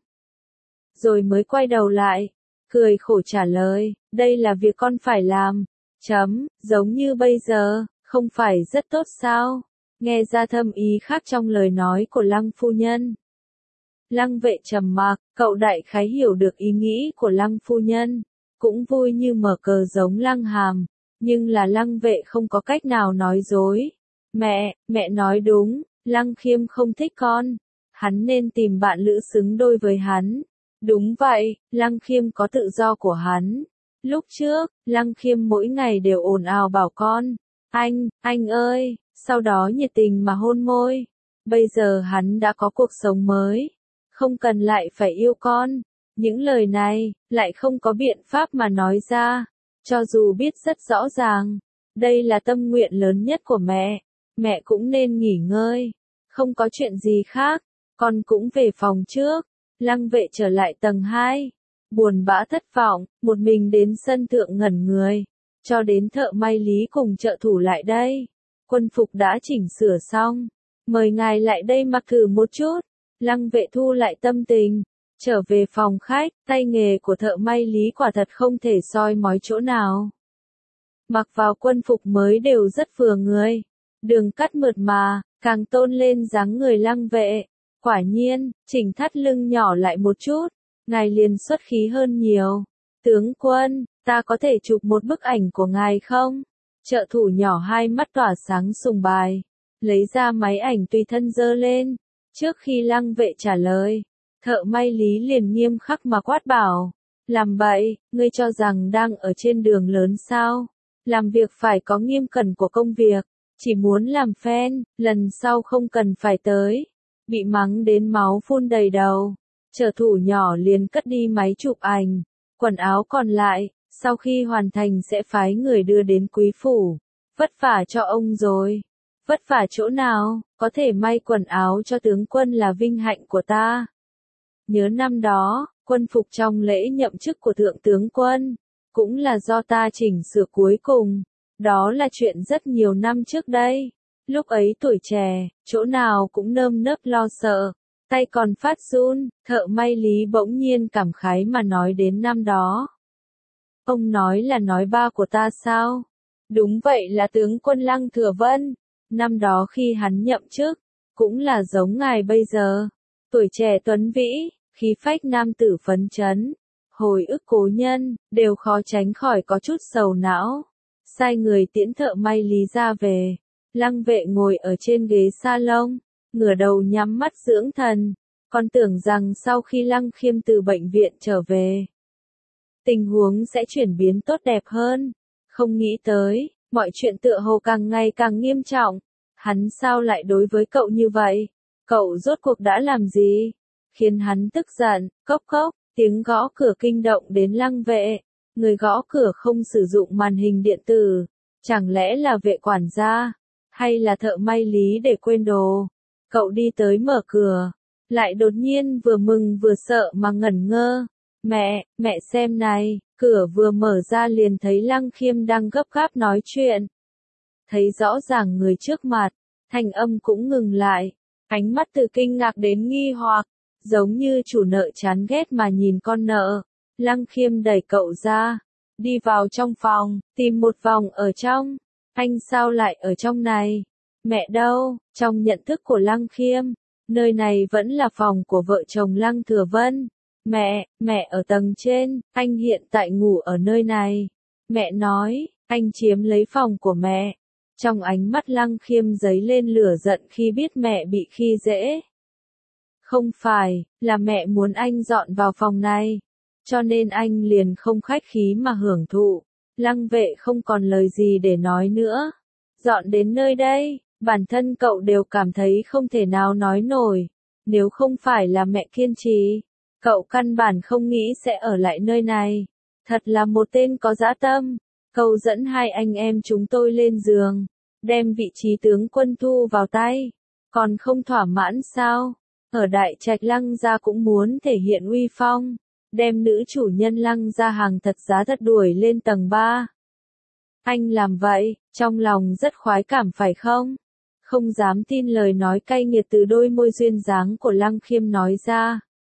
Speaker 1: Rồi mới quay đầu lại. Cười khổ trả lời, đây là việc con phải làm. Giống như bây giờ, không phải rất tốt sao? Nghe ra thâm ý khác trong lời nói của Lăng phu nhân. Lăng Vệ trầm mặc, cậu đại khái hiểu được ý nghĩ của Lăng phu nhân. Cũng vui như mở cờ giống Lăng Hàm. Nhưng là Lăng Vệ không có cách nào nói dối. Mẹ nói đúng, Lăng Khiêm không thích con. Hắn nên tìm bạn lữ xứng đôi với hắn. Đúng vậy, Lăng Khiêm có tự do của hắn. Lúc trước, Lăng Khiêm mỗi ngày đều ồn ào bảo con. Anh ơi, sau đó nhiệt tình mà hôn môi. Bây giờ hắn đã có cuộc sống mới. Không cần lại phải yêu con. Những lời này, lại không có biện pháp mà nói ra. Cho dù biết rất rõ ràng. Đây là tâm nguyện lớn nhất của mẹ. Mẹ cũng nên nghỉ ngơi. Không có chuyện gì khác. Con cũng về phòng trước. Lăng Vệ trở lại tầng 2. Buồn bã thất vọng, một mình đến sân thượng ngẩn người. Cho đến thợ may Lý cùng trợ thủ lại đây. Quân phục đã chỉnh sửa xong. Mời ngài lại đây mặc thử một chút. Lăng Vệ thu lại tâm tình. Trở về phòng khách, tay nghề của thợ may Lý quả thật không thể soi mói chỗ nào. Mặc vào quân phục mới đều rất vừa người. Đường cắt mượt mà, càng tôn lên dáng người Lăng Vệ. Quả nhiên, chỉnh thắt lưng nhỏ lại một chút, ngài liền xuất khí hơn nhiều. Tướng quân, ta có thể chụp một bức ảnh của ngài không? Trợ thủ nhỏ hai mắt tỏa sáng sùng bài, lấy ra máy ảnh tùy thân giơ lên. Trước khi Lăng Vệ trả lời, thợ may Lý liền nghiêm khắc mà quát bảo. Làm bậy, ngươi cho rằng đang ở trên đường lớn sao? Làm việc phải có nghiêm cẩn của công việc, chỉ muốn làm phen, lần sau không cần phải tới. Bị mắng đến máu phun đầy đầu. Trợ thủ nhỏ liền cất đi máy chụp ảnh. Quần áo còn lại, sau khi hoàn thành sẽ phái người đưa đến quý phủ. Vất vả cho ông rồi. Vất vả chỗ nào, có thể may quần áo cho tướng quân là vinh hạnh của ta. Nhớ năm đó, quân phục trong lễ nhậm chức của thượng tướng quân, cũng là do ta chỉnh sửa cuối cùng. Đó là chuyện rất nhiều năm trước đây. Lúc ấy tuổi trẻ, chỗ nào cũng nơm nớp lo sợ. tay còn phát run, thợ may Lý bỗng nhiên cảm khái mà nói đến năm đó. Ông nói là nói ba của ta sao? Đúng vậy, là tướng quân Lăng Thừa Vân. Năm đó khi hắn nhậm chức, cũng là giống ngài bây giờ. Tuổi trẻ tuấn vĩ, khí phách nam tử phấn chấn. Hồi ức cố nhân, đều khó tránh khỏi có chút sầu não. Sai người tiễn thợ may Lý ra về. Lăng Vệ ngồi ở trên ghế salon, ngửa đầu nhắm mắt dưỡng thần. Còn tưởng rằng sau khi Lăng Khiêm từ bệnh viện trở về, tình huống sẽ chuyển biến tốt đẹp hơn. Không nghĩ tới, mọi chuyện tựa hồ càng ngày càng nghiêm trọng. Hắn sao lại đối với cậu như vậy? Cậu rốt cuộc đã làm gì? Khiến hắn tức giận, cốc cốc, tiếng gõ cửa kinh động đến Lăng Vệ. Người gõ cửa không sử dụng màn hình điện tử. Chẳng lẽ là Vệ quản gia? Hay là thợ may Lý để quên đồ? Cậu đi tới mở cửa. Lại đột nhiên vừa mừng vừa sợ mà ngẩn ngơ. Mẹ xem này, cửa vừa mở ra liền thấy Lăng Khiêm đang gấp gáp nói chuyện. Thấy rõ ràng người trước mặt, thanh âm cũng ngừng lại, ánh mắt từ kinh ngạc đến nghi hoặc, giống như chủ nợ chán ghét mà nhìn con nợ. Lăng Khiêm đẩy cậu ra, đi vào trong phòng, tìm một vòng ở trong. Anh sao lại ở trong này? Mẹ đâu? Trong nhận thức của Lăng Khiêm, nơi này vẫn là phòng của vợ chồng Lăng Thừa Vân. Mẹ ở tầng trên, anh hiện tại ngủ ở nơi này. Mẹ nói, anh chiếm lấy phòng của mẹ. Trong ánh mắt Lăng Khiêm dấy lên lửa giận khi biết mẹ bị khi dễ. Không phải, là mẹ muốn anh dọn vào phòng này. Cho nên anh liền không khách khí mà hưởng thụ. Lăng Vệ không còn lời gì để nói nữa. Dọn đến nơi đây, bản thân cậu đều cảm thấy không thể nào nói nổi. Nếu không phải là mẹ kiên trì, cậu căn bản không nghĩ sẽ ở lại nơi này. Thật là một tên có dã tâm. Cậu dẫn hai anh em chúng tôi lên giường, đem vị trí tướng quân thu vào tay. Còn không thỏa mãn sao? Ở Đại Trạch Lăng gia cũng muốn thể hiện uy phong, đem nữ chủ nhân Lăng gia hàng thật giá thật đuổi lên tầng 3. Anh làm vậy, trong lòng rất khoái cảm phải không? Không dám tin lời nói cay nghiệt từ đôi môi duyên dáng của Lăng Khiêm nói ra.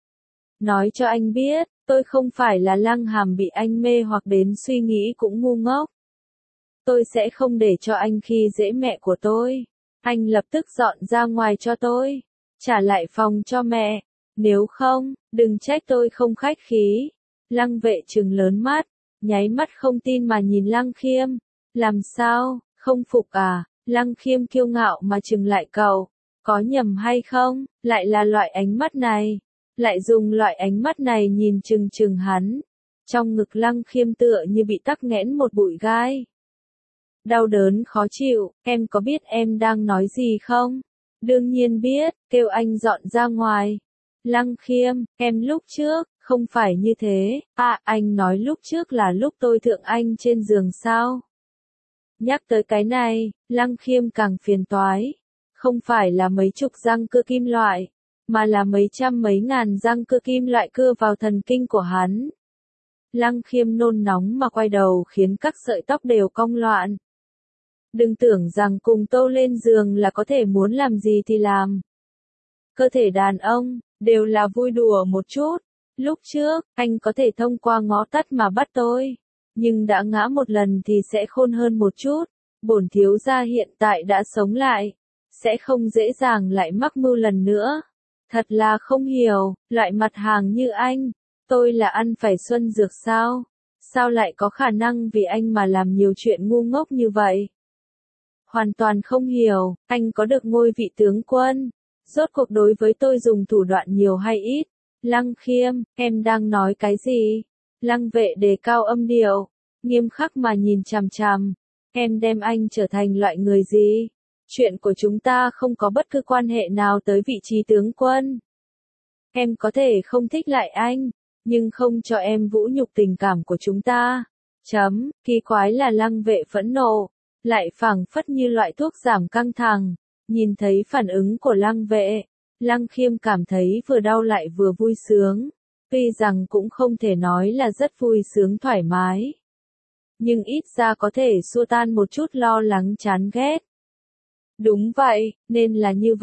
Speaker 1: Nói cho anh biết, tôi không phải là Lăng Hàm bị anh mê hoặc đến suy nghĩ cũng ngu ngốc. Tôi sẽ không để cho anh khi dễ mẹ của tôi. Anh lập tức dọn ra ngoài cho tôi. Trả lại phòng cho mẹ. Nếu không, đừng trách tôi không khách khí. Lăng Vệ trừng lớn mắt, nháy mắt không tin mà nhìn Lăng Khiêm. Làm sao, không phục à? Lăng Khiêm kiêu ngạo mà trừng lại cậu. Có nhầm hay không, lại là loại ánh mắt này. Lại dùng loại ánh mắt này nhìn chừng hắn. Trong ngực Lăng Khiêm tựa như bị tắc nghẽn một bụi gai. Đau đớn khó chịu, em có biết em đang nói gì không? Đương nhiên biết, kêu anh dọn ra ngoài. Lăng Khiêm, em lúc trước, không phải như thế. À, anh nói lúc trước là lúc tôi thượng anh trên giường sao? Nhắc tới cái này, Lăng Khiêm càng phiền toái. Không phải là mấy chục răng cưa kim loại, mà là mấy trăm mấy ngàn răng cưa kim loại cưa vào thần kinh của hắn. Lăng Khiêm nôn nóng mà quay đầu khiến các sợi tóc đều cong loạn. Đừng tưởng rằng cùng tôi lên giường là có thể muốn làm gì thì làm. Cơ thể đàn ông, đều là vui đùa một chút. Lúc trước, anh có thể thông qua ngõ tắt mà bắt tôi. Nhưng đã ngã một lần thì sẽ khôn hơn một chút. Bổn thiếu gia hiện tại đã sống lại. Sẽ không dễ dàng lại mắc mưu lần nữa. Thật là không hiểu, loại mặt hàng như anh. Tôi là ăn phải xuân dược sao? Sao lại có khả năng vì anh mà làm nhiều chuyện ngu ngốc như vậy? Hoàn toàn không hiểu, anh có được ngôi vị tướng quân. Rốt cuộc đối với tôi dùng thủ đoạn nhiều hay ít? Lăng Khiêm, em đang nói cái gì? Lăng Vệ đề cao âm điệu, nghiêm khắc mà nhìn chằm chằm. Em đem anh trở thành loại người gì? Chuyện của chúng ta không có bất cứ quan hệ nào tới vị trí tướng quân. Em có thể không thích lại anh, nhưng không cho em vũ nhục tình cảm của chúng ta. Kỳ quái là Lăng Vệ phẫn nộ, lại phảng phất như loại thuốc giảm căng thẳng. Nhìn thấy phản ứng của Lăng Vệ, Lăng Khiêm cảm thấy vừa đau lại vừa vui sướng. Tuy rằng cũng không thể nói là rất vui sướng thoải mái, nhưng ít ra có thể xua tan một chút lo lắng chán ghét. Đúng vậy, nên là như vậy,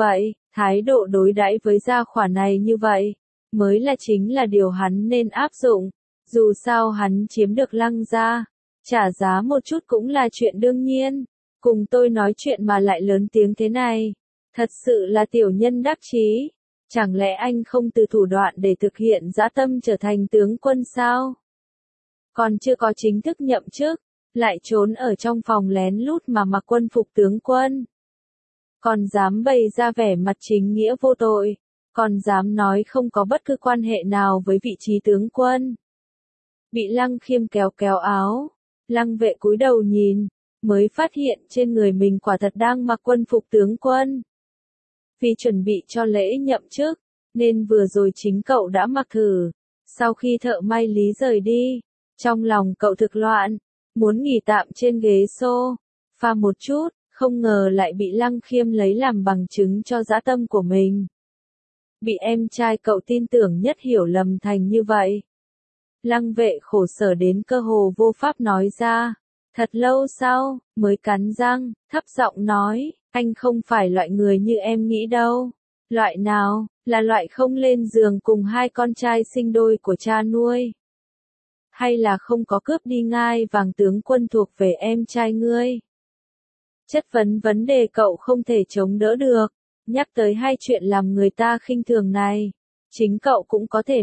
Speaker 1: Thái độ đối đãi với gia khỏa này như vậy, mới là chính là điều hắn nên áp dụng. Dù sao hắn chiếm được Lăng gia, trả giá một chút cũng là chuyện đương nhiên. Cùng tôi nói chuyện mà lại lớn tiếng thế này, thật sự là tiểu nhân đắc chí. Chẳng lẽ anh không từ thủ đoạn để thực hiện dã tâm trở thành tướng quân sao? Còn chưa có chính thức nhậm chức, lại trốn ở trong phòng lén lút mà mặc quân phục tướng quân. Còn dám bày ra vẻ mặt chính nghĩa vô tội, còn dám nói không có bất cứ quan hệ nào với vị trí tướng quân. Bị Lăng Khiêm kéo kéo áo, Lăng Vệ cúi đầu nhìn, mới phát hiện trên người mình quả thật đang mặc quân phục tướng quân. Vì chuẩn bị cho lễ nhậm chức, nên vừa rồi chính cậu đã mặc thử. Sau khi thợ may Lý rời đi, trong lòng cậu thực loạn, muốn nghỉ tạm trên ghế sofa một chút, không ngờ lại bị Lăng Khiêm lấy làm bằng chứng cho dã tâm của mình. Bị em trai cậu tin tưởng nhất hiểu lầm thành như vậy. Lăng Vệ khổ sở đến cơ hồ vô pháp nói ra. Thật lâu sau, mới cắn răng, thấp giọng nói, anh không phải loại người như em nghĩ đâu. Loại nào, là loại không lên giường cùng hai con trai sinh đôi của cha nuôi. Hay là không có cướp đi ngai vàng tướng quân thuộc về em trai ngươi. Chất vấn đề cậu không thể chống đỡ được, nhắc tới hai chuyện làm người ta khinh thường này. Chính cậu cũng có thể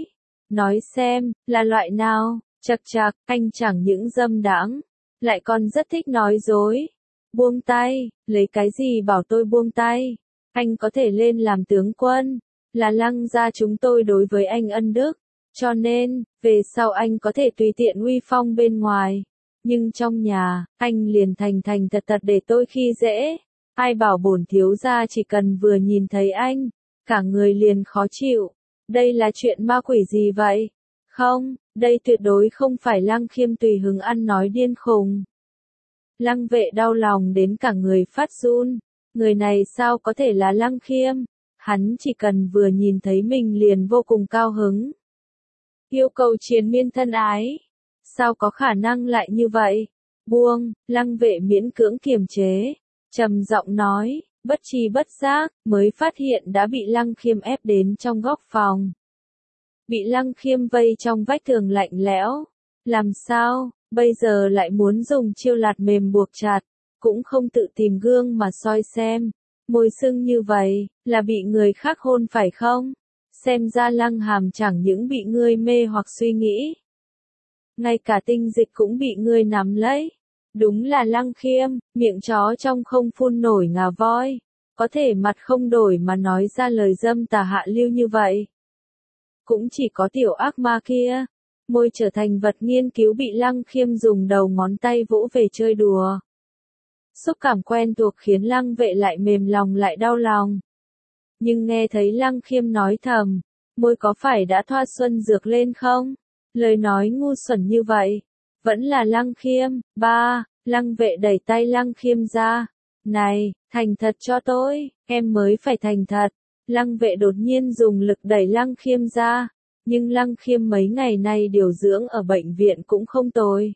Speaker 1: nói xem, là loại nào, chật chạc, anh chẳng những dâm đãng, lại còn rất thích nói dối. Buông tay, lấy cái gì bảo tôi buông tay, anh có thể lên làm tướng quân, là Lăng gia chúng tôi đối với anh ân đức, cho nên, về sau anh có thể tùy tiện uy phong bên ngoài, nhưng trong nhà, anh liền thành thật để tôi khi dễ. Ai bảo bổn thiếu gia chỉ cần vừa nhìn thấy anh, cả người liền khó chịu. Đây là chuyện ma quỷ gì vậy? Không, đây tuyệt đối không phải Lăng Khiêm tùy hứng ăn nói điên khùng. Lăng Vệ đau lòng đến cả người phát run. Người này sao có thể là Lăng Khiêm? Hắn chỉ cần vừa nhìn thấy mình liền vô cùng cao hứng. Yêu cầu triền miên thân ái. Sao có khả năng lại như vậy? Buông, Lăng Vệ miễn cưỡng kiềm chế, trầm giọng nói, bất tri bất giác, mới phát hiện đã bị Lăng Khiêm ép đến trong góc phòng. Bị Lăng Khiêm vây trong vách tường lạnh lẽo. Làm sao, bây giờ lại muốn dùng chiêu lạt mềm buộc chặt, cũng không tự tìm gương mà soi xem. Môi sưng như vậy, là bị người khác hôn phải không? Xem ra Lăng Hàm chẳng những bị ngươi mê hoặc suy nghĩ, ngay cả tinh dịch cũng bị ngươi nắm lấy. Đúng là Lăng Khiêm, miệng chó trong không phun nổi ngà voi, có thể mặt không đổi mà nói ra lời dâm tà hạ lưu như vậy. Cũng chỉ có tiểu ác ma kia, môi trở thành vật nghiên cứu bị Lăng Khiêm dùng đầu ngón tay vỗ về chơi đùa. Xúc cảm quen thuộc khiến Lăng Vệ lại mềm lòng lại đau lòng. Nhưng nghe thấy Lăng Khiêm nói thầm, môi có phải đã thoa xuân dược lên không? Lời nói ngu xuẩn như vậy, vẫn là Lăng Khiêm. Ba, Lăng Vệ đẩy tay Lăng Khiêm ra. Này, thành thật cho tôi, em mới phải thành thật. Lăng Vệ đột nhiên dùng lực đẩy Lăng Khiêm ra, nhưng Lăng Khiêm mấy ngày nay điều dưỡng ở bệnh viện cũng không tồi.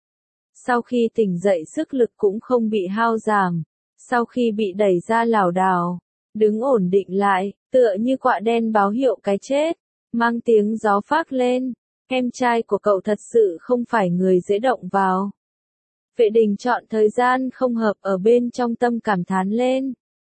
Speaker 1: Sau khi tỉnh dậy sức lực cũng không bị hao giảm, sau khi bị đẩy ra lảo đảo, đứng ổn định lại, tựa như quạ đen báo hiệu cái chết, mang tiếng gió phác lên. Em trai của cậu thật sự không phải người dễ động vào. Vệ Đình chọn thời gian không hợp ở bên trong tâm cảm thán lên.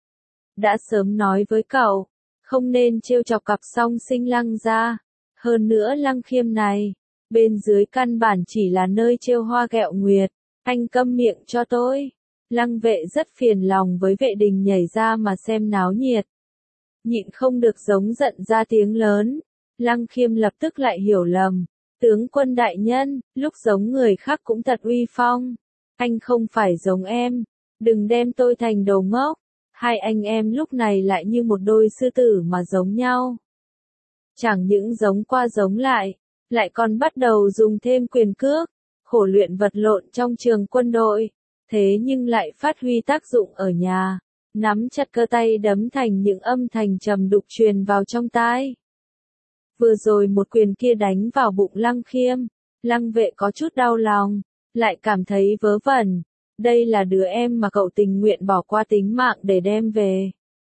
Speaker 1: Đã sớm nói với cậu, không nên trêu chọc cặp song sinh Lăng gia. Hơn nữa Lăng Khiêm này, bên dưới căn bản chỉ là nơi trêu hoa ghẹo nguyệt. Anh câm miệng cho tôi. Lăng Vệ rất phiền lòng với Vệ Đình nhảy ra mà xem náo nhiệt. Nhịn không được giống giận ra tiếng lớn. Lăng Khiêm lập tức lại hiểu lầm. Tướng quân đại nhân, lúc giống người khác cũng thật uy phong. Anh không phải giống em. Đừng đem tôi thành đồ ngốc. Hai anh em lúc này lại như một đôi sư tử mà giống nhau. Chẳng những giống qua giống lại còn bắt đầu dùng thêm quyền cước, khổ luyện vật lộn trong trường quân đội. Thế nhưng lại phát huy tác dụng ở nhà. Nắm chặt cơ tay đấm thành những âm thanh trầm đục truyền vào trong tai. Vừa rồi một quyền kia đánh vào bụng Lăng Khiêm, Lăng Vệ có chút đau lòng, lại cảm thấy vớ vẩn. Đây là đứa em mà cậu tình nguyện bỏ qua tính mạng để đem về.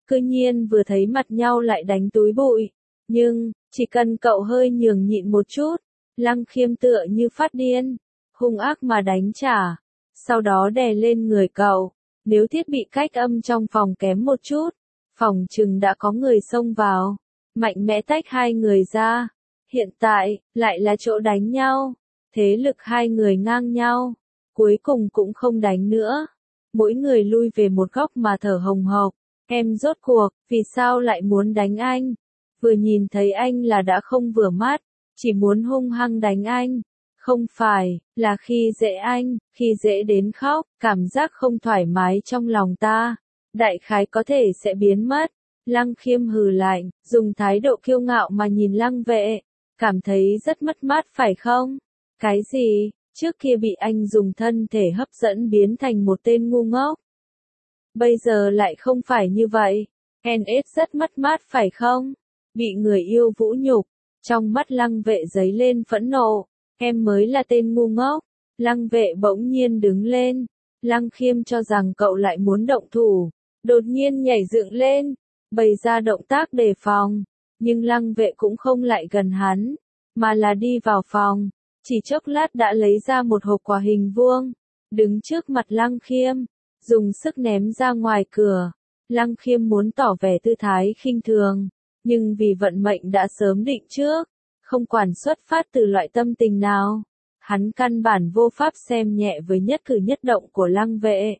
Speaker 1: Cư nhiên vừa thấy mặt nhau lại đánh túi bụi. Nhưng, chỉ cần cậu hơi nhường nhịn một chút, Lăng Khiêm tựa như phát điên, hung ác mà đánh trả. Sau đó đè lên người cậu. Nếu thiết bị cách âm trong phòng kém một chút, phòng chừng đã có người xông vào, mạnh mẽ tách hai người ra. Hiện tại, lại là chỗ đánh nhau. Thế lực hai người ngang nhau. Cuối cùng cũng không đánh nữa. Mỗi người lui về một góc mà thở hồng hộc. Em rốt cuộc, vì sao lại muốn đánh anh? Vừa nhìn thấy anh là đã không vừa mắt, chỉ muốn hung hăng đánh anh. Không phải, là khi dễ anh, khi dễ đến khóc, cảm giác không thoải mái trong lòng ta. Đại khái có thể sẽ biến mất. Lăng Khiêm hừ lạnh, dùng thái độ kiêu ngạo mà nhìn Lăng Vệ. Cảm thấy rất mất mát phải không? Cái gì? Trước kia bị anh dùng thân thể hấp dẫn biến thành một tên ngu ngốc. Bây giờ lại không phải như vậy. NS rất mất mát phải không? Bị người yêu vũ nhục. Trong mắt Lăng Vệ giấy lên phẫn nộ. Em mới là tên ngu ngốc. Lăng Vệ bỗng nhiên đứng lên. Lăng Khiêm cho rằng cậu lại muốn động thủ. Đột nhiên nhảy dựng lên. Bày ra động tác đề phòng. Nhưng Lăng Vệ cũng không lại gần hắn. Mà là đi vào phòng. Chỉ chốc lát đã lấy ra một hộp quà hình vuông. Đứng trước mặt Lăng Khiêm. Dùng sức ném ra ngoài cửa. Lăng Khiêm muốn tỏ vẻ tư thái khinh thường. Nhưng vì vận mệnh đã sớm định trước. Không quản xuất phát từ loại tâm tình nào. Hắn căn bản vô pháp xem nhẹ với nhất cử nhất động của Lăng Vệ.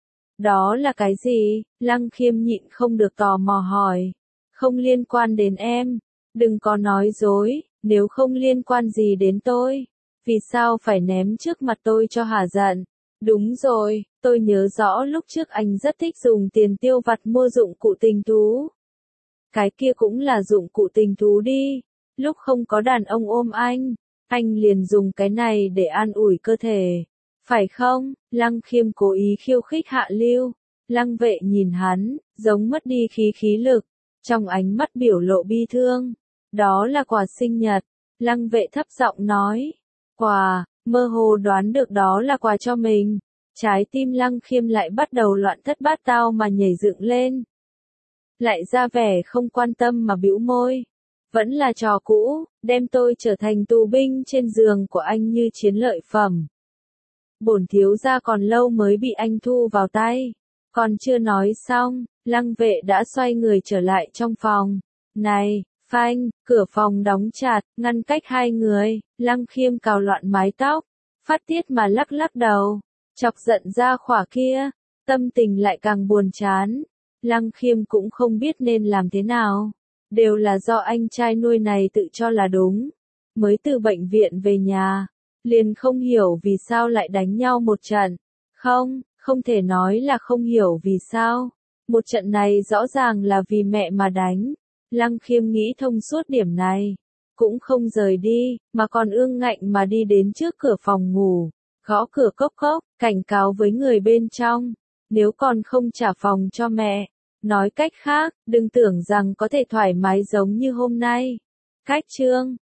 Speaker 1: Đó là cái gì? Lăng Khiêm nhịn không được tò mò hỏi. Không liên quan đến em. Đừng có nói dối, nếu không liên quan gì đến tôi. Vì sao phải ném trước mặt tôi cho hả giận? Đúng rồi, tôi nhớ rõ lúc trước anh rất thích dùng tiền tiêu vặt mua dụng cụ tình thú. Cái kia cũng là dụng cụ tình thú đi. Lúc không có đàn ông ôm anh liền dùng cái này để an ủi cơ thể. Phải không? Lăng Khiêm cố ý khiêu khích Hạ Lưu. Lăng Vệ nhìn hắn, giống mất đi khí lực. Trong ánh mắt biểu lộ bi thương. Đó là quà sinh nhật. Lăng Vệ thấp giọng nói. Quà, mơ hồ đoán được đó là quà cho mình. Trái tim Lăng Khiêm lại bắt đầu loạn thất bát tao mà nhảy dựng lên. Lại ra vẻ không quan tâm mà bĩu môi. Vẫn là trò cũ, đem tôi trở thành tù binh trên giường của anh như chiến lợi phẩm. Bổn thiếu gia còn lâu mới bị anh thu vào tay. Còn chưa nói xong, Lăng Vệ đã xoay người trở lại trong phòng. Này, phanh, cửa phòng đóng chặt, ngăn cách hai người. Lăng Khiêm cào loạn mái tóc, phát tiết mà lắc lắc đầu. Chọc giận ra khỏa kia, tâm tình lại càng buồn chán. Lăng Khiêm cũng không biết nên làm thế nào. Đều là do anh trai nuôi này tự cho là đúng. Mới từ bệnh viện về nhà, liền không hiểu vì sao lại đánh nhau một trận. Không thể nói là không hiểu vì sao. Một trận này rõ ràng là vì mẹ mà đánh. Lăng Khiêm nghĩ thông suốt điểm này. Cũng không rời đi, mà còn ương ngạnh mà đi đến trước cửa phòng ngủ. Gõ cửa cốc cốc, cảnh cáo với người bên trong. Nếu còn không trả phòng cho mẹ. Nói cách khác, đừng tưởng rằng có thể thoải mái giống như hôm nay. Cách chương